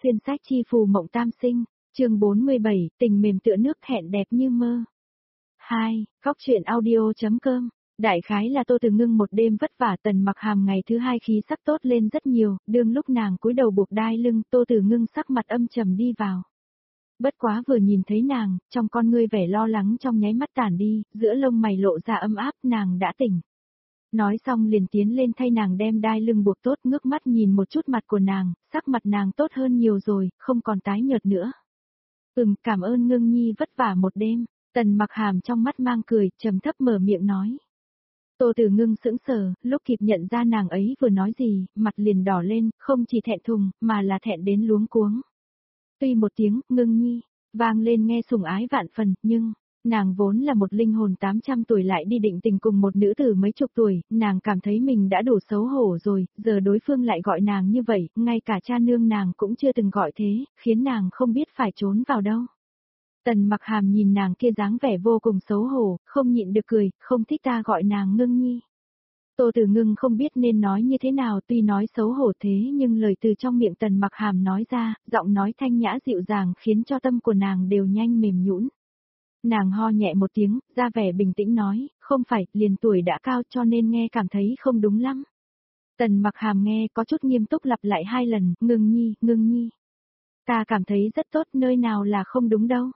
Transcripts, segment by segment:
xuyên sách chi phù mộng tam sinh, chương 47, tình mềm tựa nước hẹn đẹp như mơ. 2. Góc truyện audio.com. Đại khái là Tô Từ Ngưng một đêm vất vả, Tần Mặc Hàm ngày thứ hai khí sắc tốt lên rất nhiều, đương lúc nàng cúi đầu buộc đai lưng, Tô Từ Ngưng sắc mặt âm trầm đi vào. Bất quá vừa nhìn thấy nàng, trong con ngươi vẻ lo lắng trong nháy mắt tản đi, giữa lông mày lộ ra ấm áp, nàng đã tỉnh. Nói xong liền tiến lên thay nàng đem đai lưng buộc tốt, ngước mắt nhìn một chút mặt của nàng, sắc mặt nàng tốt hơn nhiều rồi, không còn tái nhợt nữa. Cảm ơn Ngưng Nhi vất vả một đêm. Tần Mặc Hàm trong mắt mang cười, trầm thấp mở miệng nói. Tô Từ Ngưng sững sờ, lúc kịp nhận ra nàng ấy vừa nói gì, mặt liền đỏ lên, không chỉ thẹn thùng, mà là thẹn đến luống cuống. Tuy một tiếng, Ngưng Nhi, vang lên nghe sủng ái vạn phần, nhưng, nàng vốn là một linh hồn 800 tuổi lại đi định tình cùng một nữ tử mấy chục tuổi, nàng cảm thấy mình đã đủ xấu hổ rồi, giờ đối phương lại gọi nàng như vậy, ngay cả cha nương nàng cũng chưa từng gọi thế, khiến nàng không biết phải trốn vào đâu. Tần Mặc Hàm nhìn nàng kia dáng vẻ vô cùng xấu hổ, không nhịn được cười, không thích ta gọi nàng Ngưng Nhi. Tô Từ Ngưng không biết nên nói như thế nào, tuy nói xấu hổ thế nhưng lời từ trong miệng Tần Mặc Hàm nói ra, giọng nói thanh nhã dịu dàng khiến cho tâm của nàng đều nhanh mềm nhũn. Nàng ho nhẹ một tiếng, ra vẻ bình tĩnh nói, không phải, liền tuổi đã cao cho nên nghe cảm thấy không đúng lắm. Tần Mặc Hàm nghe có chút nghiêm túc lặp lại 2 lần, Ngưng Nhi, Ngưng Nhi. Ta cảm thấy rất tốt, nơi nào là không đúng đâu.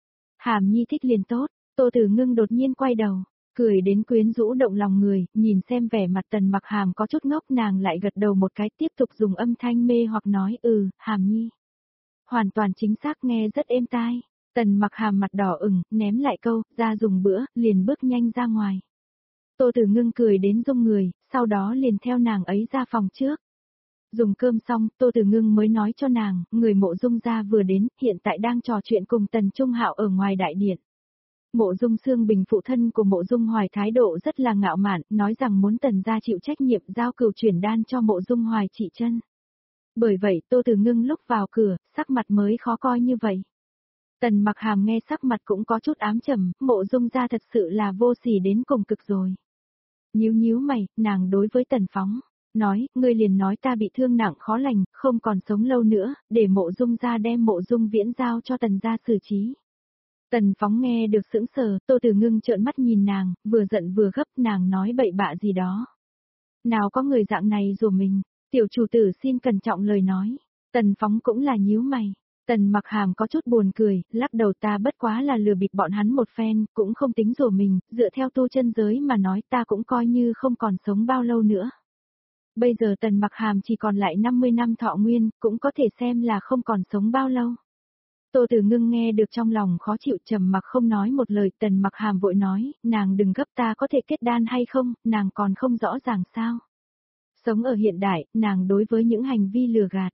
Hàm Nhi thích liền tốt, Tô Từ Ngưng đột nhiên quay đầu, cười đến quyến rũ động lòng người, nhìn xem vẻ mặt Tần Mặc Hàm có chút ngốc, nàng lại gật đầu một cái, tiếp tục dùng âm thanh mê hoặc nói, Hàm Nhi. Hoàn toàn chính xác, nghe rất êm tai. Tần Mặc Hàm mặt đỏ ửng, ném lại câu, ra dùng bữa, liền bước nhanh ra ngoài. Tô Từ Ngưng cười đến rung người, sau đó liền theo nàng ấy ra phòng trước. Dùng cơm xong, Tô Từ Ngưng mới nói cho nàng, người Mộ Dung gia vừa đến, hiện tại đang trò chuyện cùng Tần Trung Hạo ở ngoài đại điện. Mộ Dung Xương Bình phụ thân của Mộ Dung Hoài thái độ rất là ngạo mạn, nói rằng muốn Tần gia chịu trách nhiệm giao cửu chuyển đan cho Mộ Dung Hoài trị chân. Bởi vậy Tô Từ Ngưng lúc vào cửa, sắc mặt mới khó coi như vậy. Tần Mặc Hàm nghe sắc mặt cũng có chút ám trầm, Mộ Dung gia thật sự là vô sỉ đến cùng cực rồi. Nhíu mày, nàng đối với Tần Phóng nói, ngươi liền nói ta bị thương nặng khó lành, không còn sống lâu nữa, để Mộ Dung gia đem Mộ Dung Viễn giao cho Tần gia xử trí. Tần Phóng nghe được sững sờ, Tô Từ Ngưng trợn mắt nhìn nàng, vừa giận vừa gấp, nàng nói bậy bạ gì đó. Nào có người dạng này rủa mình, tiểu chủ tử xin cẩn trọng lời nói. Tần Phóng cũng là nhíu mày. Tần Mặc Hàm có chút buồn cười, lắc đầu, ta bất quá là lừa bịp bọn hắn một phen, cũng không tính rủa mình, dựa theo tu chân giới mà nói ta cũng coi như không còn sống bao lâu nữa. Bây giờ Tần Mặc Hàm chỉ còn lại 50 năm thọ nguyên, cũng có thể xem là không còn sống bao lâu. Tô Từ Ngưng nghe được trong lòng khó chịu, trầm mặc không nói một lời. Tần Mặc Hàm vội nói, nàng đừng gấp, ta có thể kết đan hay không, nàng còn không rõ ràng sao. Sống ở hiện đại, nàng đối với những hành vi lừa gạt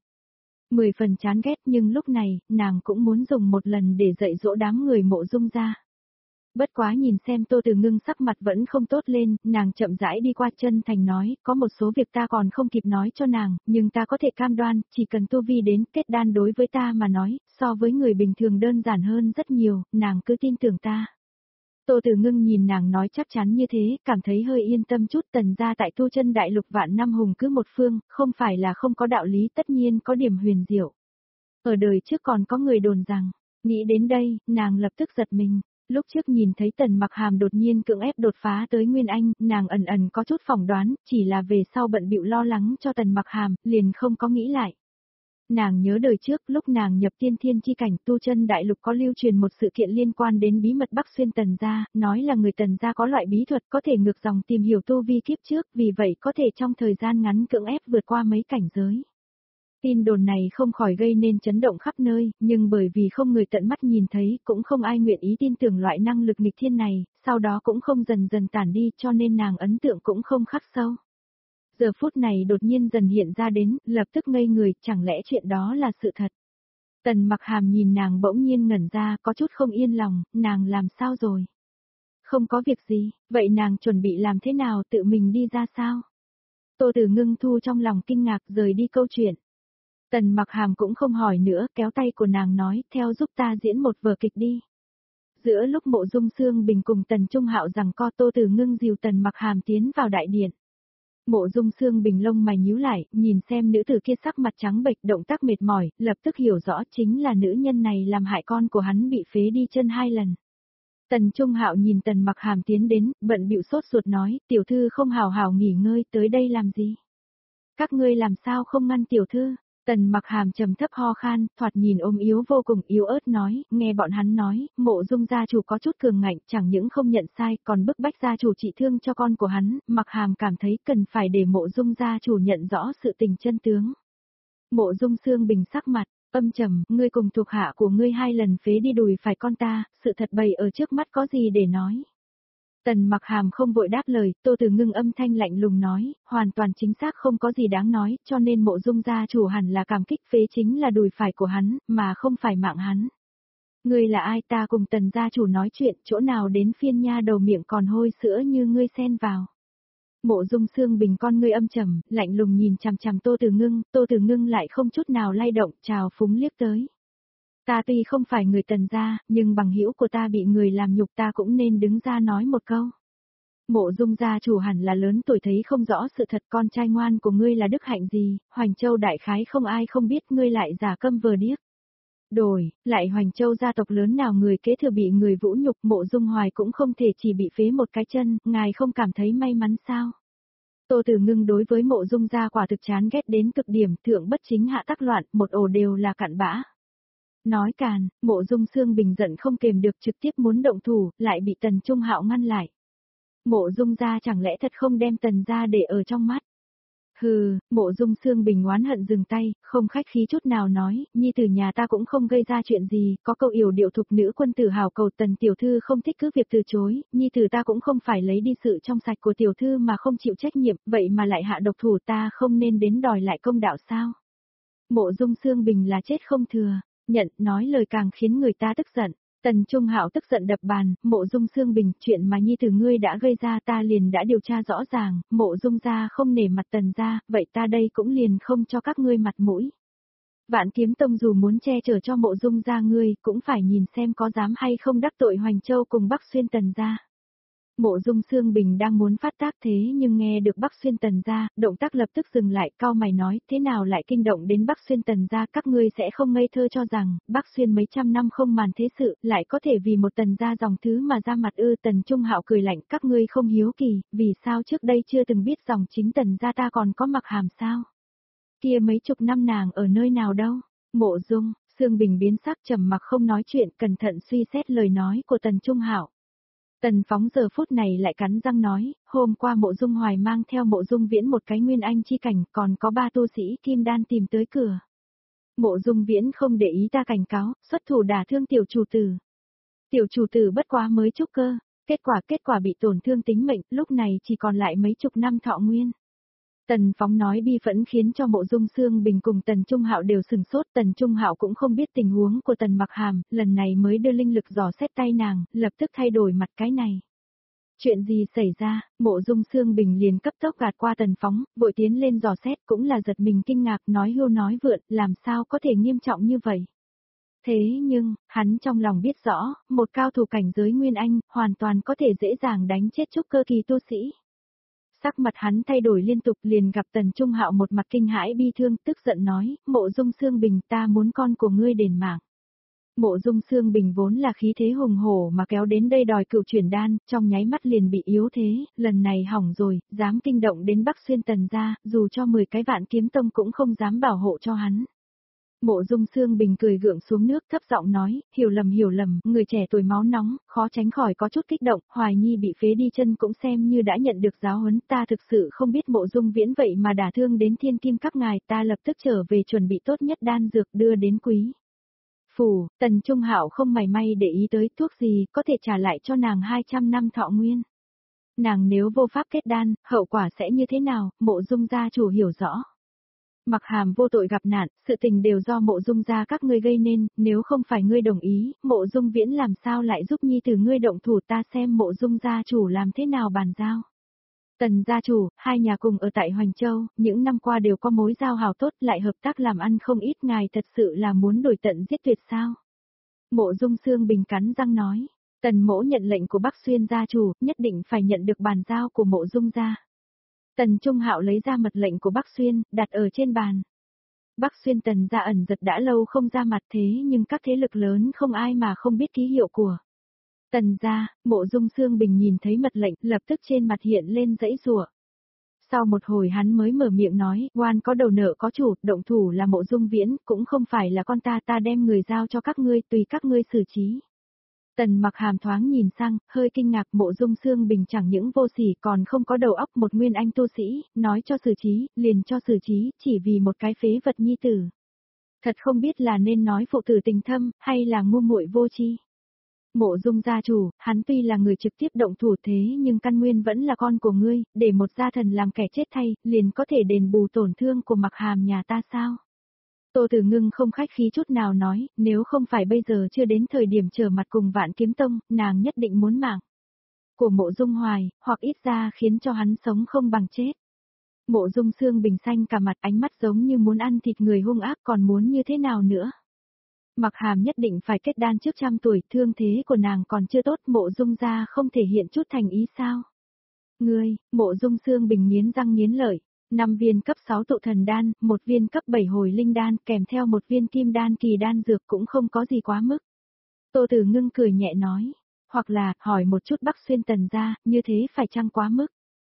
10 phần chán ghét, nhưng lúc này, nàng cũng muốn dùng một lần để dạy dỗ đám người Mộ Dung gia. Bất quá nhìn xem Tô Từ Ngưng sắc mặt vẫn không tốt lên, nàng chậm rãi đi qua, chân thành nói, có một số việc ta còn không kịp nói cho nàng, nhưng ta có thể cam đoan, chỉ cần tu vi đến kết đan đối với ta mà nói, so với người bình thường đơn giản hơn rất nhiều, nàng cứ tin tưởng ta. Tô Từ Ngưng nhìn nàng nói chắc chắn như thế, cảm thấy hơi yên tâm chút. Tần gia tại tu chân đại lục vạn năm hùng cứ một phương, không phải là không có đạo lý, tất nhiên có điểm huyền diệu. Ở đời trước còn có người đồn rằng, nghĩ đến đây, nàng lập tức giật mình. Lúc trước nhìn thấy Tần Mặc Hàm đột nhiên cưỡng ép đột phá tới Nguyên Anh, nàng ẩn ẩn có chút phỏng đoán, chỉ là về sau bận bịu lo lắng cho Tần Mặc Hàm, liền không có nghĩ lại. Nàng nhớ đời trước, lúc nàng nhập tiên thiên chi cảnh, tu chân đại lục có lưu truyền một sự kiện liên quan đến bí mật Bắc Xuyên Tần gia, nói là người Tần gia có loại bí thuật có thể ngược dòng tìm hiểu tu vi kiếp trước, vì vậy có thể trong thời gian ngắn cưỡng ép vượt qua mấy cảnh giới. Tin đồn này không khỏi gây nên chấn động khắp nơi, nhưng bởi vì không người tận mắt nhìn thấy, cũng không ai nguyện ý tin tưởng loại năng lực nghịch thiên này, sau đó cũng không dần dần tản đi, cho nên nàng ấn tượng cũng không khắc sâu. Giờ phút này đột nhiên dần hiện ra đến, lập tức ngây người, chẳng lẽ chuyện đó là sự thật. Tần Mặc Hàm nhìn nàng bỗng nhiên ngẩn ra, có chút không yên lòng, nàng làm sao rồi? Không có việc gì, vậy nàng chuẩn bị làm thế nào, tự mình đi ra sao? Tô Từ Ngưng thu trong lòng kinh ngạc, rời đi câu chuyện. Tần Mặc Hàm cũng không hỏi nữa, kéo tay của nàng nói, theo giúp ta diễn một vở kịch đi. Giữa lúc Mộ Dung Xương Bình cùng Tần Trung Hạo giằng co, Tô Từ Ngưng dìu Tần Mặc Hàm tiến vào đại điện. Mộ Dung Sương Bình lông mày nhíu lại, nhìn xem nữ tử kia sắc mặt trắng bệch, động tác mệt mỏi, lập tức hiểu rõ chính là nữ nhân này làm hại con của hắn bị phế đi chân 2 lần. Tần Trung Hạo nhìn Tần Mặc Hàm tiến đến, bận bịu sốt ruột nói, tiểu thư không hào hào nghỉ ngơi, tới đây làm gì? Các ngươi làm sao không ngăn tiểu thư? Tần Mặc Hàm trầm thấp ho khan, thoạt nhìn ôm yếu vô cùng yếu ớt nói, nghe bọn hắn nói, Mộ Dung gia chủ có chút cường ngạnh, chẳng những không nhận sai, còn bức bách gia chủ trị thương cho con của hắn, Mặc Hàm cảm thấy cần phải để Mộ Dung gia chủ nhận rõ sự tình chân tướng. Mộ Dung Sương Bình sắc mặt âm trầm, ngươi cùng thuộc hạ của ngươi 2 lần phế đi đùi phải con ta, sự thật bày ở trước mắt có gì để nói. Tần Mặc Hàm không vội đáp lời, Tô Từ Ngưng âm thanh lạnh lùng nói, hoàn toàn chính xác không có gì đáng nói, cho nên Mộ Dung gia chủ hẳn là cảm kích phế chính là đùi phải của hắn, mà không phải mạng hắn. Ngươi là ai, ta cùng Tần gia chủ nói chuyện, chỗ nào đến phiên nha đầu miệng còn hôi sữa như ngươi xen vào. Mộ Dung Sương Bình con ngươi âm trầm, lạnh lùng nhìn chằm chằm Tô Từ Ngưng lại không chút nào lay động, trào phúng liếc tới. Ta tuy không phải người Tần gia, nhưng bằng hữu của ta bị người làm nhục ta cũng nên đứng ra nói một câu. Mộ Dung gia chủ hẳn là lớn tuổi thấy không rõ sự thật, con trai ngoan của ngươi là đức hạnh gì, Hoành Châu đại khái không ai không biết, ngươi lại giả câm vờ điếc. Lại Hoành Châu gia tộc lớn nào người kế thừa bị người vũ nhục, Mộ Dung Hoài cũng không thể chỉ bị phế một cái chân, ngài không cảm thấy may mắn sao? Tô Từ Ngưng đối với Mộ Dung gia quả thực chán ghét đến cực điểm, thượng bất chính hạ tắc loạn, một ổ đều là cặn bã. Nói càn, Mộ Dung Sương Bình giận không kềm được trực tiếp muốn động thủ, lại bị Tần Trung Hạo ngăn lại. Mộ Dung gia chẳng lẽ thật không đem Tần gia để ở trong mắt? Hừ, Mộ Dung Sương Bình oán hận dừng tay, không khách khí chút nào nói, nhi tử nhà ta cũng không gây ra chuyện gì, có câu yểu điệu thục nữ quân tử hào cầu Tần tiểu thư không thích cứ việc từ chối, nhi tử ta cũng không phải lấy đi sự trong sạch của tiểu thư mà không chịu trách nhiệm, vậy mà lại hạ độc thủ, ta không nên đến đòi lại công đạo sao? Mộ Dung Sương Bình là chết không thừa, nhận, nói lời càng khiến người ta tức giận. Tần Trung Hạo tức giận đập bàn, Mộ Dung Sương Bình, chuyện mà nhi tử ngươi đã gây ra ta liền đã điều tra rõ ràng, Mộ Dung gia không nể mặt Tần gia, vậy ta đây cũng liền không cho các ngươi mặt mũi. Vạn Kiếm Tông dù muốn che chở cho Mộ Dung gia ngươi, cũng phải nhìn xem có dám hay không đắc tội Hoành Châu cùng Bắc Xuyên Tần gia. Mộ Dung Sương Bình đang muốn phát tác thế nhưng nghe được Bắc Xuyên Tần gia, động tác lập tức dừng lại, cau mày nói, thế nào lại kinh động đến Bắc Xuyên Tần gia, các ngươi sẽ không ngây thơ cho rằng, Bắc Xuyên mấy trăm năm không màn thế sự, lại có thể vì một Tần gia dòng thứ mà ra mặt ư? Tần Trung Hạo cười lạnh, các ngươi không hiếu kỳ, vì sao trước đây chưa từng biết dòng chính Tần gia ta còn có Mặc Hàm sao? Kia mấy chục năm nàng ở nơi nào đâu? Mộ Dung Sương Bình biến sắc trầm mặc không nói chuyện, cẩn thận suy xét lời nói của Tần Trung Hạo. Tần Phóng giờ phút này lại cắn răng nói, hôm qua Mộ Dung Hoài mang theo Mộ Dung Viễn một cái nguyên anh chi cảnh, còn có 3 tu sĩ kim đan tìm tới cửa. Mộ Dung Viễn không để ý ta cảnh cáo, xuất thủ đả thương tiểu chủ tử. Tiểu chủ tử bất quá mới trúc cơ, kết quả bị tổn thương tính mệnh, lúc này chỉ còn lại mấy chục năm thọ nguyên. Tần Phóng nói bi phẫn khiến cho Mộ Dung Sương Bình cùng Tần Trung Hạo đều sừng sốt, Tần Trung Hạo cũng không biết tình huống của Tần Mặc Hàm, lần này mới đưa linh lực dò xét tay nàng, lập tức thay đổi mặt cái này. Chuyện gì xảy ra? Mộ Dung Sương Bình liền cấp tốc gạt qua Tần Phóng, vội tiến lên dò xét, cũng là giật mình kinh ngạc, nói hưu nói vượn, làm sao có thể nghiêm trọng như vậy? Thế nhưng, hắn trong lòng biết rõ, một cao thủ cảnh giới Nguyên Anh, hoàn toàn có thể dễ dàng đánh chết trúc cơ kỳ tu sĩ. Sắc mặt hắn thay đổi liên tục, liền gặp Tần Trung Hạo một mặt kinh hãi bi thương, tức giận nói, Mộ Dung Sương Bình, ta muốn con của ngươi đền mạng. Mộ Dung Sương Bình vốn là khí thế hùng hổ mà kéo đến đây đòi cựu chuyển đan, trong nháy mắt liền bị yếu thế, lần này hỏng rồi, dám kinh động đến Bắc Xuyên Tần gia, dù cho 10 cái Vạn Kiếm Tông cũng không dám bảo hộ cho hắn. Mộ Dung Sương Bình cười gượng xuống nước, thấp giọng nói, hiểu lầm, người trẻ tuổi máu nóng, khó tránh khỏi có chút kích động, Hoài Nhi bị phế đi chân cũng xem như đã nhận được giáo huấn, ta thực sự không biết Mộ Dung Viễn vậy mà đả thương đến Thiên Kim các ngài, ta lập tức trở về chuẩn bị tốt nhất đan dược đưa đến quý phủ. Tần Trung Hạo không mảy may để ý tới thuốc gì có thể trả lại cho nàng 200 năm thọ nguyên. Nàng nếu vô pháp kết đan, hậu quả sẽ như thế nào, Mộ Dung gia chủ hiểu rõ. Mặc Hàm vô tội gặp nạn, sự tình đều do Mộ Dung gia các ngươi gây nên, nếu không phải ngươi đồng ý, Mộ Dung Viễn làm sao lại giúp nhi tử ngươi động thủ, ta xem Mộ Dung gia chủ làm thế nào bàn giao. Tần gia chủ, hai nhà cùng ở tại Hoành Châu, những năm qua đều có mối giao hảo tốt, lại hợp tác làm ăn không ít, ngài thật sự là muốn đổi tận giết tuyệt sao? Mộ Dung Sương Bình cắn răng nói, Tần mỗ nhận lệnh của Bắc Xuyên gia chủ, nhất định phải nhận được bàn giao của Mộ Dung gia. Tần Trung Hạo lấy ra mật lệnh của Bắc Xuyên, đặt ở trên bàn. Bắc Xuyên Tần gia ẩn giật đã lâu không ra mặt thế nhưng các thế lực lớn không ai mà không biết ký hiệu của Tần gia. Mộ Dung Xương Bình nhìn thấy mật lệnh, lập tức trên mặt hiện lên giãy giụa. Sau một hồi hắn mới mở miệng nói, oan có đầu nợ có chủ, động thủ là Mộ Dung Viễn, cũng không phải là con ta đem người giao cho các ngươi, tùy các ngươi xử trí. Tần Mặc Hàm thoáng nhìn sang, hơi kinh ngạc. Mộ Dung Xương Bình chẳng những vô sỉ còn không có đầu óc, một nguyên anh tu sĩ, nói cho xử trí, liền cho xử trí, chỉ vì một cái phế vật nhi tử. Thật không biết là nên nói phụ tử tình thâm, hay là ngu muội vô tri. Mộ Dung gia chủ, hắn tuy là người trực tiếp động thủ thế nhưng căn nguyên vẫn là con của ngươi, để một gia thần làm kẻ chết thay, liền có thể đền bù tổn thương của Mặc Hàm nhà ta sao? Tô Tử Ngưng không khách khí chút nào nói, nếu không phải bây giờ chưa đến thời điểm trở mặt cùng Vạn Kiếm Tông, nàng nhất định muốn mạng của Mộ Dung Hoài, hoặc ít ra khiến cho hắn sống không bằng chết. Mộ Dung Xương Bình xanh cả mặt, ánh mắt giống như muốn ăn thịt người hung ác, còn muốn như thế nào nữa? Mặc Hàm nhất định phải kết đan trước 100 tuổi, thương thế của nàng còn chưa tốt, Mộ Dung gia không thể hiện chút thành ý sao? Ngươi, Mộ Dung Xương Bình nghiến răng nghiến lợi, 5 viên cấp 6 tụ thần đan, 1 viên cấp 7 hồi linh đan, kèm theo 1 viên kim đan kỳ đan dược cũng không có gì quá mức. Tô Tử Ngưng cười nhẹ nói, hoặc là, hỏi một chút Bắc Xuyên Tần gia, như thế phải chăng quá mức?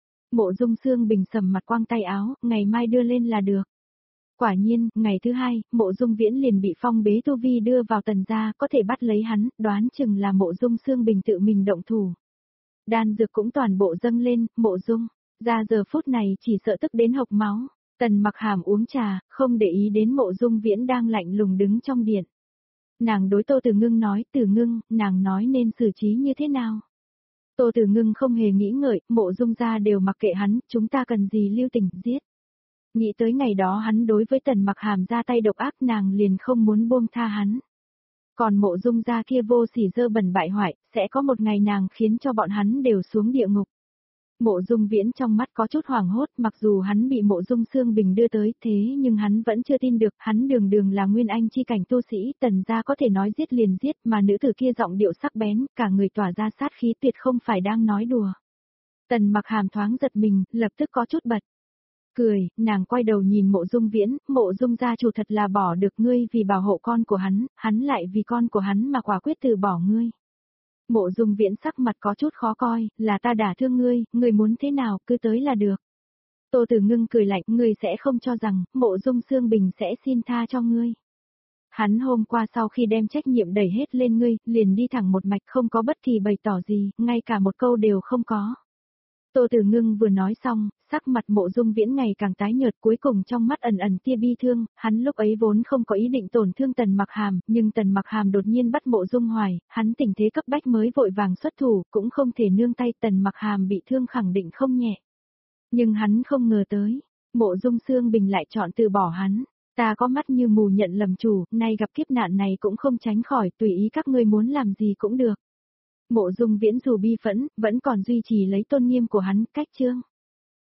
Mộ Dung Xương Bình sầm mặt quang tay áo, ngày mai đưa lên là được. Quả nhiên, ngày thứ hai, Mộ Dung Viễn liền bị phong bế tu vi đưa vào Tần gia, có thể bắt lấy hắn, đoán chừng là Mộ Dung Xương Bình tự mình động thủ. Đan dược cũng toàn bộ dâng lên, Mộ Dung ra giờ phút này chỉ sợ tức đến hộc máu. Tần Mặc Hàm uống trà, không để ý đến Mộ Dung Viễn đang lạnh lùng đứng trong điện. Nàng đối Tô Tử Ngưng nói, Tử Ngưng, nàng nói nên xử trí như thế nào? Tô Tử Ngưng không hề nghĩ ngợi, Mộ Dung gia đều mặc kệ hắn, chúng ta cần gì lưu tình, giết. Nghĩ tới ngày đó hắn đối với Tần Mặc Hàm ra tay độc ác, nàng liền không muốn buông tha hắn. Còn Mộ Dung gia kia vô sỉ dơ bẩn bại hoại, sẽ có một ngày nàng khiến cho bọn hắn đều xuống địa ngục. Mộ Dung Viễn trong mắt có chút hoảng hốt, mặc dù hắn bị Mộ Dung Xương Bình đưa tới, thế nhưng hắn vẫn chưa tin được, hắn đường là nguyên anh chi cảnh tu sĩ, Tần gia có thể nói giết liền giết, mà nữ tử kia giọng điệu sắc bén, cả người tỏa ra sát khí tuyệt không phải đang nói đùa. Tần Mặc Hàm thoáng giật mình, lập tức có chút bật cười, nàng quay đầu nhìn Mộ Dung Viễn, Mộ Dung gia chủ thật là bỏ được ngươi vì bảo hộ con của hắn lại vì con của hắn mà quả quyết từ bỏ ngươi. Mộ Dung Viễn sắc mặt có chút khó coi, là ta đả thương ngươi muốn thế nào, cứ tới là được. Tô Tử Ngưng cười lạnh, ngươi sẽ không cho rằng, Mộ Dung Xương Bình sẽ xin tha cho ngươi. Hắn hôm qua sau khi đem trách nhiệm đẩy hết lên ngươi, liền đi thẳng một mạch không có bất kỳ bày tỏ gì, ngay cả một câu đều không có. Tô Tử Ngưng vừa nói xong, sắc mặt Mộ Dung Viễn ngày càng tái nhợt, cuối cùng trong mắt ẩn ẩn tia bi thương, hắn lúc ấy vốn không có ý định tổn thương Tần Mặc Hàm, nhưng Tần Mặc Hàm đột nhiên bắt Mộ Dung Hoài, hắn tình thế cấp bách mới vội vàng xuất thủ, cũng không thể nương tay, Tần Mặc Hàm bị thương khẳng định không nhẹ. Nhưng hắn không ngờ tới, Mộ Dung Xương Bình lại chọn từ bỏ hắn. Ta có mắt như mù nhận lầm chủ, nay gặp kiếp nạn này cũng không tránh khỏi, tùy ý các ngươi muốn làm gì cũng được. Mộ Dung Viễn dù bi phẫn, vẫn còn duy trì lấy tôn nghiêm của hắn, cách chương.